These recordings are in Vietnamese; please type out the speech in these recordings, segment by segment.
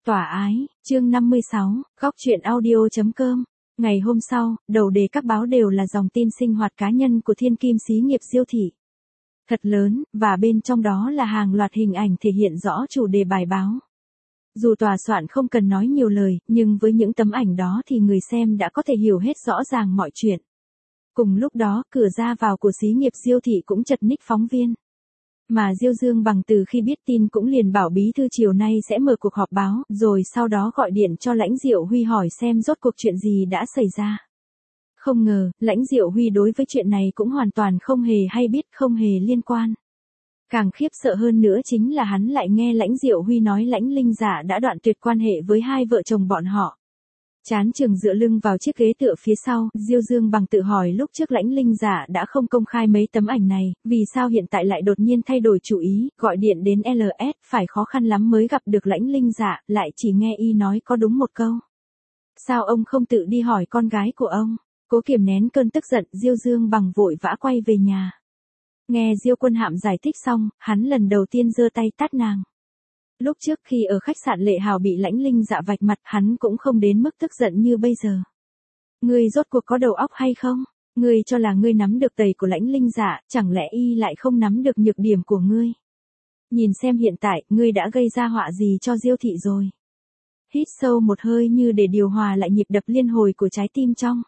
Tỏa ái, chương 56, góc truyện audio.com. Ngày hôm sau, đầu đề các báo đều là dòng tin sinh hoạt cá nhân của thiên kim xí nghiệp Diêu thị. Thật lớn, và bên trong đó là hàng loạt hình ảnh thể hiện rõ chủ đề bài báo. Dù tòa soạn không cần nói nhiều lời, nhưng với những tấm ảnh đó thì người xem đã có thể hiểu hết rõ ràng mọi chuyện. Cùng lúc đó, cửa ra vào của xí nghiệp Diêu thị cũng chật ních phóng viên. Mà Diêu Dương Bằng từ khi biết tin cũng liền bảo bí thư chiều nay sẽ mở cuộc họp báo, rồi sau đó gọi điện cho Lãnh Diệu Huy hỏi xem rốt cuộc chuyện gì đã xảy ra. Không ngờ, Lãnh Diệu Huy đối với chuyện này cũng hoàn toàn không hề hay biết, không hề liên quan. Càng khiếp sợ hơn nữa chính là hắn lại nghe Lãnh Diệu Huy nói Lãnh Linh Dạ đã đoạn tuyệt quan hệ với hai vợ chồng bọn họ. Chán chừng dựa lưng vào chiếc ghế tựa phía sau, Diêu Dương Bằng tự hỏi lúc trước Lãnh Linh Dạ đã không công khai mấy tấm ảnh này, vì sao hiện tại lại đột nhiên thay đổi chủ ý, gọi điện đến LS, phải khó khăn lắm mới gặp được Lãnh Linh Dạ, lại chỉ nghe y nói có đúng một câu. Sao ông không tự đi hỏi con gái của ông? Cố kiềm nén cơn tức giận, Diêu Dương Bằng vội vã quay về nhà. Nghe Diêu Quân Hạm giải thích xong, hắn lần đầu tiên giơ tay tát nàng. Lúc trước khi ở khách sạn Lệ Hào bị Lãnh Linh Dạ vạch mặt, hắn cũng không đến mức tức giận như bây giờ. Ngươi rốt cuộc có đầu óc hay không? Ngươi cho là ngươi nắm được tầy của Lãnh Linh Dạ, chẳng lẽ y lại không nắm được nhược điểm của ngươi? Nhìn xem hiện tại, ngươi đã gây ra họa gì cho Diêu thị rồi? Hít sâu một hơi như để điều hòa lại nhịp đập liên hồi của trái tim trong.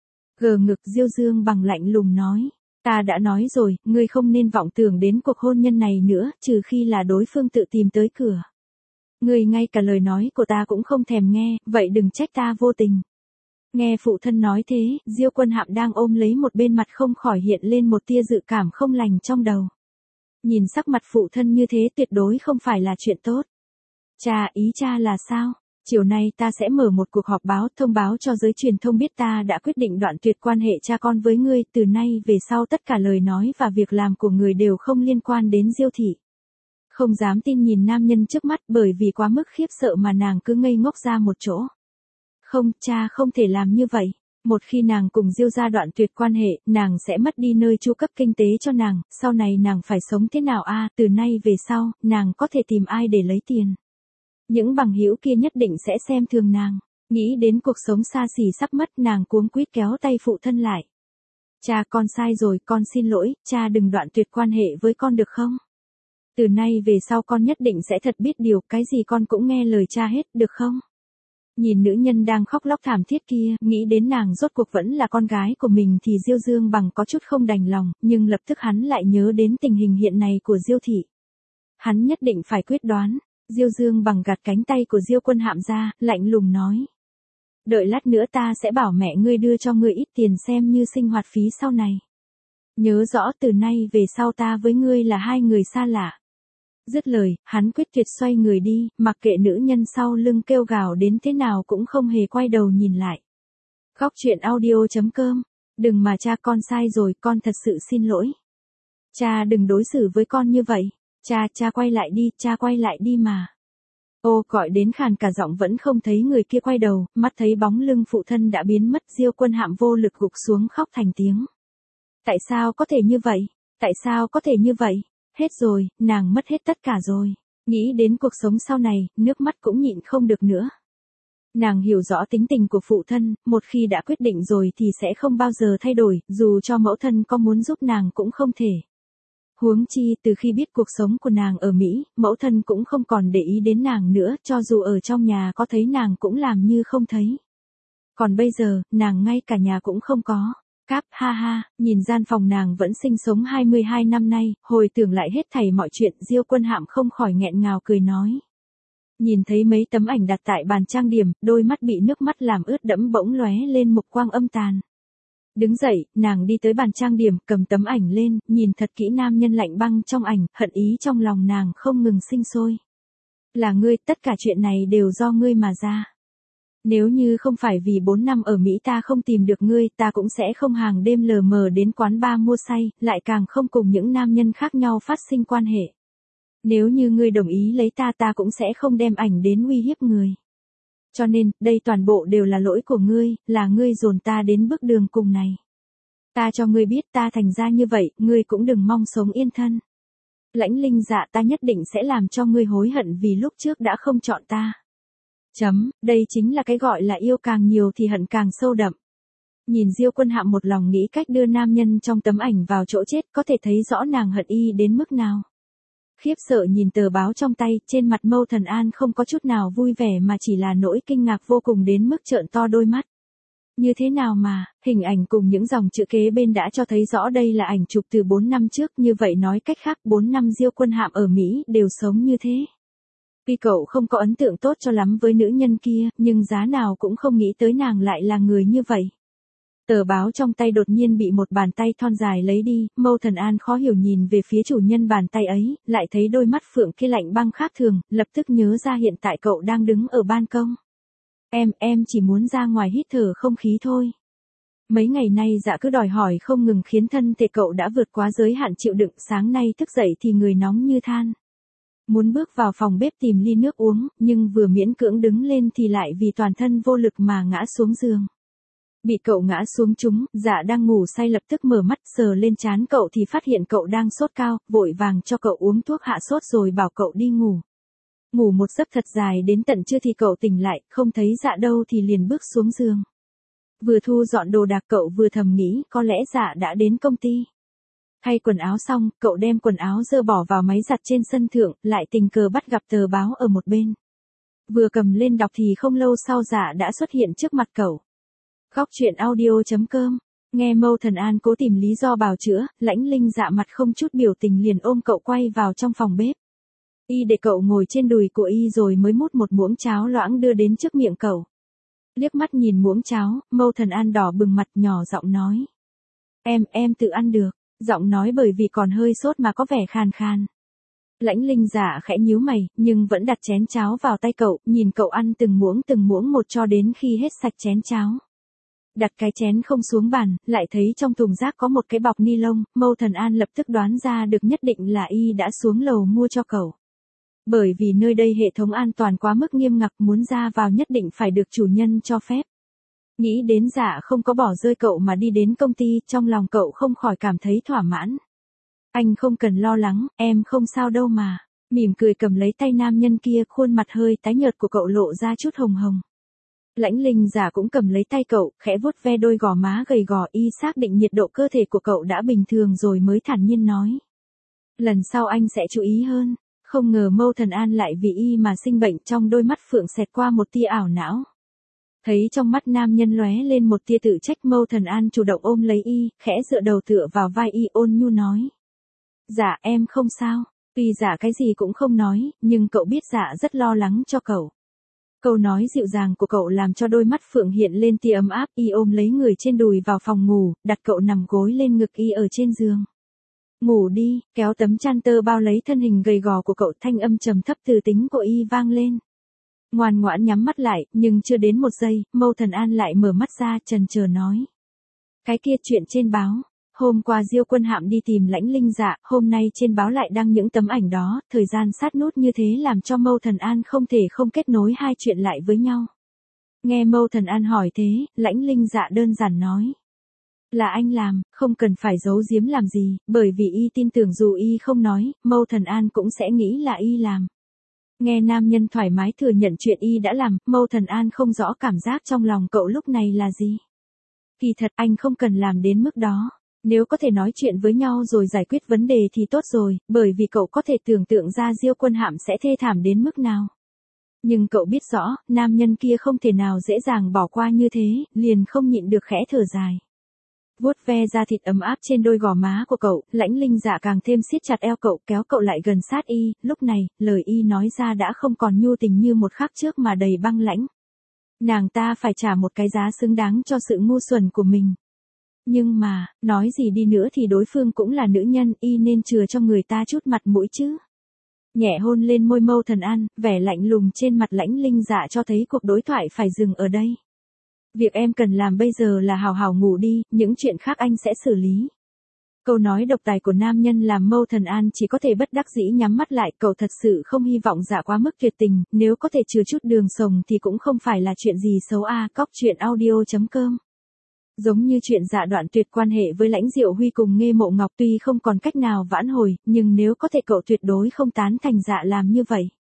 Gờ ngực, Diêu Dương Bằng lạnh lùng nói. Ta đã nói rồi, ngươi không nên vọng tưởng đến cuộc hôn nhân này nữa, trừ khi là đối phương tự tìm tới cửa. Ngươi ngay cả lời nói của ta cũng không thèm nghe, vậy đừng trách ta vô tình. Nghe phụ thân nói thế, Diêu Quân Hạm đang ôm lấy một bên mặt không khỏi hiện lên một tia dự cảm không lành trong đầu. Nhìn sắc mặt phụ thân như thế tuyệt đối không phải là chuyện tốt. Cha, ý cha là sao? Chiều nay ta sẽ mở một cuộc họp báo thông báo cho giới truyền thông biết ta đã quyết định đoạn tuyệt quan hệ cha con với ngươi, từ nay về sau tất cả lời nói và việc làm của người đều không liên quan đến Diêu thị. Không dám tin nhìn nam nhân trước mắt bởi vì quá mức khiếp sợ mà nàng cứ ngây ngốc ra một chỗ. Không, cha không thể làm như vậy. Một khi nàng cùng Diêu gia đoạn tuyệt quan hệ, nàng sẽ mất đi nơi chu cấp kinh tế cho nàng, sau này nàng phải sống thế nào a? Từ nay về sau, nàng có thể tìm ai để lấy tiền. Những bằng hữu kia nhất định sẽ xem thường nàng. Nghĩ đến cuộc sống xa xỉ sắp mất, nàng cuống quýt kéo tay phụ thân lại. Cha, con sai rồi, con xin lỗi, cha đừng đoạn tuyệt quan hệ với con được không? Từ nay về sau con nhất định sẽ thật biết điều, cái gì con cũng nghe lời cha hết, được không? Nhìn nữ nhân đang khóc lóc thảm thiết kia, nghĩ đến nàng rốt cuộc vẫn là con gái của mình thì Diêu Dương Bằng có chút không đành lòng, nhưng lập tức hắn lại nhớ đến tình hình hiện nay của Diêu thị. Hắn nhất định phải quyết đoán. Diêu Dương Bằng gạt cánh tay của Diêu Quân Hạm ra, lạnh lùng nói. Đợi lát nữa ta sẽ bảo mẹ ngươi đưa cho ngươi ít tiền xem như sinh hoạt phí sau này. Nhớ rõ từ nay về sau ta với ngươi là hai người xa lạ. Dứt lời, hắn quyết tuyệt xoay người đi, mặc kệ nữ nhân sau lưng kêu gào đến thế nào cũng không hề quay đầu nhìn lại. Góc truyện audio.com. Đừng mà cha, con sai rồi, con thật sự xin lỗi. Cha đừng đối xử với con như vậy. Cha quay lại đi, cha quay lại đi mà. Ô, gọi đến khàn cả giọng vẫn không thấy người kia quay đầu, mắt thấy bóng lưng phụ thân đã biến mất, Diêu Quân Hạm vô lực gục xuống khóc thành tiếng. Tại sao có thể như vậy? Tại sao có thể như vậy? Hết rồi, nàng mất hết tất cả rồi. Nghĩ đến cuộc sống sau này, nước mắt cũng nhịn không được nữa. Nàng hiểu rõ tính tình của phụ thân, một khi đã quyết định rồi thì sẽ không bao giờ thay đổi, dù cho mẫu thân có muốn giúp nàng cũng không thể. Huống chi, từ khi biết cuộc sống của nàng ở Mỹ, mẫu thân cũng không còn để ý đến nàng nữa, cho dù ở trong nhà có thấy nàng cũng làm như không thấy. Còn bây giờ, nàng ngay cả nhà cũng không có. Cáp, ha ha, nhìn gian phòng nàng vẫn sinh sống 22 năm nay, hồi tưởng lại hết thảy mọi chuyện, Diêu Quân Hạm không khỏi nghẹn ngào cười nói. Nhìn thấy mấy tấm ảnh đặt tại bàn trang điểm, đôi mắt bị nước mắt làm ướt đẫm bỗng lóe lên mục quang âm tàn. Đứng dậy, nàng đi tới bàn trang điểm, cầm tấm ảnh lên, nhìn thật kỹ nam nhân lạnh băng trong ảnh, hận ý trong lòng nàng không ngừng sinh sôi. Là ngươi, tất cả chuyện này đều do ngươi mà ra. Nếu như không phải vì 4 năm ở Mỹ ta không tìm được ngươi, ta cũng sẽ không hàng đêm lờ mờ đến quán bar mua say, lại càng không cùng những nam nhân khác nhau phát sinh quan hệ. Nếu như ngươi đồng ý lấy ta, ta cũng sẽ không đem ảnh đến uy hiếp người. Cho nên, đây toàn bộ đều là lỗi của ngươi, là ngươi dồn ta đến bước đường cùng này. Ta cho ngươi biết ta thành ra như vậy, ngươi cũng đừng mong sống yên thân. Lãnh Linh Dạ, ta nhất định sẽ làm cho ngươi hối hận vì lúc trước đã không chọn ta. Đây chính là cái gọi là yêu càng nhiều thì hận càng sâu đậm. Nhìn Diêu Quân Hạm một lòng nghĩ cách đưa nam nhân trong tấm ảnh vào chỗ chết, có thể thấy rõ nàng hận y đến mức nào. Khiếp sợ nhìn tờ báo trong tay, trên mặt Mâu Thần An không có chút nào vui vẻ mà chỉ là nỗi kinh ngạc vô cùng đến mức trợn to đôi mắt. Như thế nào mà, hình ảnh cùng những dòng chữ kế bên đã cho thấy rõ đây là ảnh chụp từ 4 năm trước, như vậy nói cách khác 4 năm Diêu Quân Hạm ở Mỹ đều sống như thế. Tuy cậu không có ấn tượng tốt cho lắm với nữ nhân kia, nhưng giá nào cũng không nghĩ tới nàng lại là người như vậy. Tờ báo trong tay đột nhiên bị một bàn tay thon dài lấy đi, Mâu Thần An khó hiểu nhìn về phía chủ nhân bàn tay ấy, lại thấy đôi mắt phượng kia lạnh băng khác thường, lập tức nhớ ra hiện tại cậu đang đứng ở ban công. Em chỉ muốn ra ngoài hít thở không khí thôi. Mấy ngày nay Dạ cứ đòi hỏi không ngừng khiến thân thể cậu đã vượt quá giới hạn chịu đựng, sáng nay thức dậy thì người nóng như than. Muốn bước vào phòng bếp tìm ly nước uống, nhưng vừa miễn cưỡng đứng lên thì lại vì toàn thân vô lực mà ngã xuống giường. Bị cậu ngã xuống chúng, Dạ đang ngủ say lập tức mở mắt sờ lên trán cậu thì phát hiện cậu đang sốt cao, vội vàng cho cậu uống thuốc hạ sốt rồi bảo cậu đi ngủ. Ngủ một giấc thật dài đến tận trưa thì cậu tỉnh lại, không thấy Dạ đâu thì liền bước xuống giường. Vừa thu dọn đồ đạc cậu vừa thầm nghĩ có lẽ Dạ đã đến công ty. Thay quần áo xong, cậu đem quần áo dơ bỏ vào máy giặt trên sân thượng, lại tình cờ bắt gặp tờ báo ở một bên. Vừa cầm lên đọc thì không lâu sau Dạ đã xuất hiện trước mặt cậu. Góc truyện audio.com. Nghe Mâu Thần An cố tìm lý do bào chữa, Lãnh Linh Dạ mặt không chút biểu tình liền ôm cậu quay vào trong phòng bếp. Y để cậu ngồi trên đùi của y rồi mới múc một muỗng cháo loãng đưa đến trước miệng cậu. Liếc mắt nhìn muỗng cháo, Mâu Thần An đỏ bừng mặt nhỏ giọng nói. Em tự ăn được, giọng nói bởi vì còn hơi sốt mà có vẻ khàn khàn. Lãnh Linh Dạ khẽ nhíu mày, nhưng vẫn đặt chén cháo vào tay cậu, nhìn cậu ăn từng muỗng một cho đến khi hết sạch chén cháo. Đặt cái chén không xuống bàn, lại thấy trong thùng rác có một cái bọc ni lông, Mâu Thần An lập tức đoán ra được nhất định là y đã xuống lầu mua cho cậu. Bởi vì nơi đây hệ thống an toàn quá mức nghiêm ngặt, muốn ra vào nhất định phải được chủ nhân cho phép. Nghĩ đến Dạ không có bỏ rơi cậu mà đi đến công ty, trong lòng cậu không khỏi cảm thấy thỏa mãn. Anh không cần lo lắng, em không sao đâu mà. Mỉm cười cầm lấy tay nam nhân kia, khuôn mặt hơi tái nhợt của cậu lộ ra chút hồng hồng. Lãnh Linh Dạ cũng cầm lấy tay cậu, khẽ vuốt ve đôi gò má gầy gò, y xác định nhiệt độ cơ thể của cậu đã bình thường rồi mới thản nhiên nói. Lần sau anh sẽ chú ý hơn. Không ngờ Mâu Thần An lại vì y mà sinh bệnh, trong đôi mắt phượng xẹt qua một tia ảo não. Thấy trong mắt nam nhân lóe lên một tia tự trách, Mâu Thần An chủ động ôm lấy y, khẽ dựa đầu tựa vào vai y ôn nhu nói. Dạ em không sao. Tuy Dạ cái gì cũng không nói, nhưng cậu biết Dạ rất lo lắng cho cậu. Câu nói dịu dàng của cậu làm cho đôi mắt phượng hiện lên tia ấm áp, y ôm lấy người trên đùi vào phòng ngủ, đặt cậu nằm gối lên ngực y ở trên giường. Ngủ đi, kéo tấm chăn tơ bao lấy thân hình gầy gò của cậu, thanh âm trầm thấp từ tính của y vang lên. Ngoan ngoãn nhắm mắt lại, nhưng chưa đến một giây, Mâu Thần An lại mở mắt ra chần chờ nói. Cái kia chuyện trên báo, hôm qua Diêu Quân Hạm đi tìm Lãnh Linh Dạ, hôm nay trên báo lại đăng những tấm ảnh đó, thời gian sát nút như thế làm cho Mâu Thần An không thể không kết nối hai chuyện lại với nhau. Nghe Mâu Thần An hỏi thế, Lãnh Linh Dạ đơn giản nói. Là anh làm, không cần phải giấu giếm làm gì, bởi vì y tin tưởng dù y không nói, Mâu Thần An cũng sẽ nghĩ là y làm. Nghe nam nhân thoải mái thừa nhận chuyện y đã làm, Mâu Thần An không rõ cảm giác trong lòng cậu lúc này là gì. Kỳ thật anh không cần làm đến mức đó. Nếu có thể nói chuyện với nhau rồi giải quyết vấn đề thì tốt rồi, bởi vì cậu có thể tưởng tượng ra Diêu Quân Hạm sẽ thê thảm đến mức nào. Nhưng cậu biết rõ, nam nhân kia không thể nào dễ dàng bỏ qua như thế, liền không nhịn được khẽ thở dài. Vuốt ve da thịt ấm áp trên đôi gò má của cậu, Lãnh Linh Dạ càng thêm siết chặt eo cậu, kéo cậu lại gần sát y, lúc này, lời y nói ra đã không còn nhu tình như một khắc trước mà đầy băng lãnh. Nàng ta phải trả một cái giá xứng đáng cho sự ngu xuẩn của mình. Nhưng mà, nói gì đi nữa thì đối phương cũng là nữ nhân, y nên chừa cho người ta chút mặt mũi chứ. Nhẹ hôn lên môi Mâu Thần An, vẻ lạnh lùng trên mặt Lãnh Linh Dạ cho thấy cuộc đối thoại phải dừng ở đây. Việc em cần làm bây giờ là hào hào ngủ đi, những chuyện khác anh sẽ xử lý. Câu nói độc tài của nam nhân làm Mâu Thần An chỉ có thể bất đắc dĩ nhắm mắt lại, cậu thật sự không hy vọng Dạ quá mức tuyệt tình, nếu có thể chừa chút đường sống thì cũng không phải là chuyện gì xấu a. Cóc truyện audio.com. Giống như chuyện Dạ đoạn tuyệt quan hệ với Lãnh Diệu Huy cùng Nghê Mộ Ngọc, tuy không còn cách nào vãn hồi, nhưng nếu có thể cậu tuyệt đối không tán thành Dạ làm như vậy.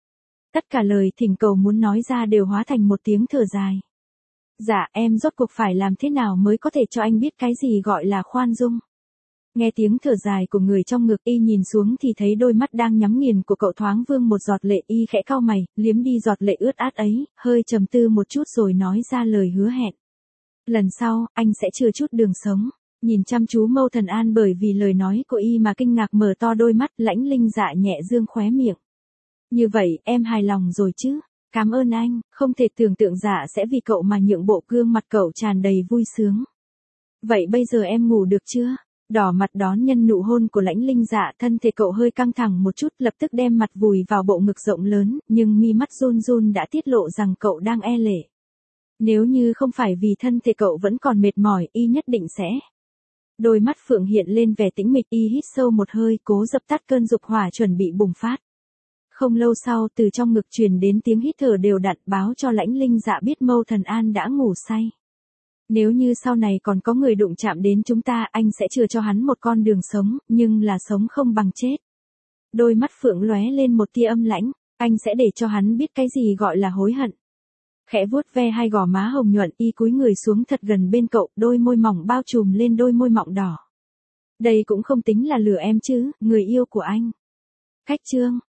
Tất cả lời thỉnh cầu muốn nói ra đều hóa thành một tiếng thở dài. Dạ, em rốt cuộc phải làm thế nào mới có thể cho anh biết cái gì gọi là khoan dung. Nghe tiếng thở dài của người trong ngực, y nhìn xuống thì thấy đôi mắt đang nhắm nghiền của cậu thoáng vương một giọt lệ, y khẽ cau mày, liếm đi giọt lệ ướt át ấy, hơi trầm tư một chút rồi nói ra lời hứa hẹn. Lần sau, anh sẽ chừa chút đường sống. Nhìn chăm chú Mâu Thần An bởi vì lời nói của y mà kinh ngạc mở to đôi mắt, Lãnh Linh Dạ nhẹ dương khóe miệng. Như vậy, em hài lòng rồi chứ? Cảm ơn anh, không thể tưởng tượng Dạ sẽ vì cậu mà nhượng bộ, gương mặt cậu tràn đầy vui sướng. Vậy bây giờ em ngủ được chưa? Đỏ mặt đón nhân nụ hôn của Lãnh Linh Dạ, thân thể cậu hơi căng thẳng một chút, lập tức đem mặt vùi vào bộ ngực rộng lớn, nhưng mi mắt run run đã tiết lộ rằng cậu đang e lệ. Nếu như không phải vì thân thể cậu vẫn còn mệt mỏi, y nhất định sẽ. Đôi mắt Phượng hiện lên vẻ tĩnh mịch, y hít sâu một hơi, cố dập tắt cơn dục hỏa chuẩn bị bùng phát. Không lâu sau, từ trong ngực truyền đến tiếng hít thở đều đặn, báo cho Lãnh Linh Dạ biết Mâu Thần An đã ngủ say. Nếu như sau này còn có người đụng chạm đến chúng ta, anh sẽ chừa cho hắn một con đường sống, nhưng là sống không bằng chết. Đôi mắt Phượng lóe lên một tia âm lãnh, anh sẽ để cho hắn biết cái gì gọi là hối hận. Khẽ vuốt ve hai gò má hồng nhuận, y cúi người xuống thật gần bên cậu, đôi môi mỏng bao trùm lên đôi môi mọng đỏ. Đây cũng không tính là lừa em chứ, người yêu của anh. Khách chương.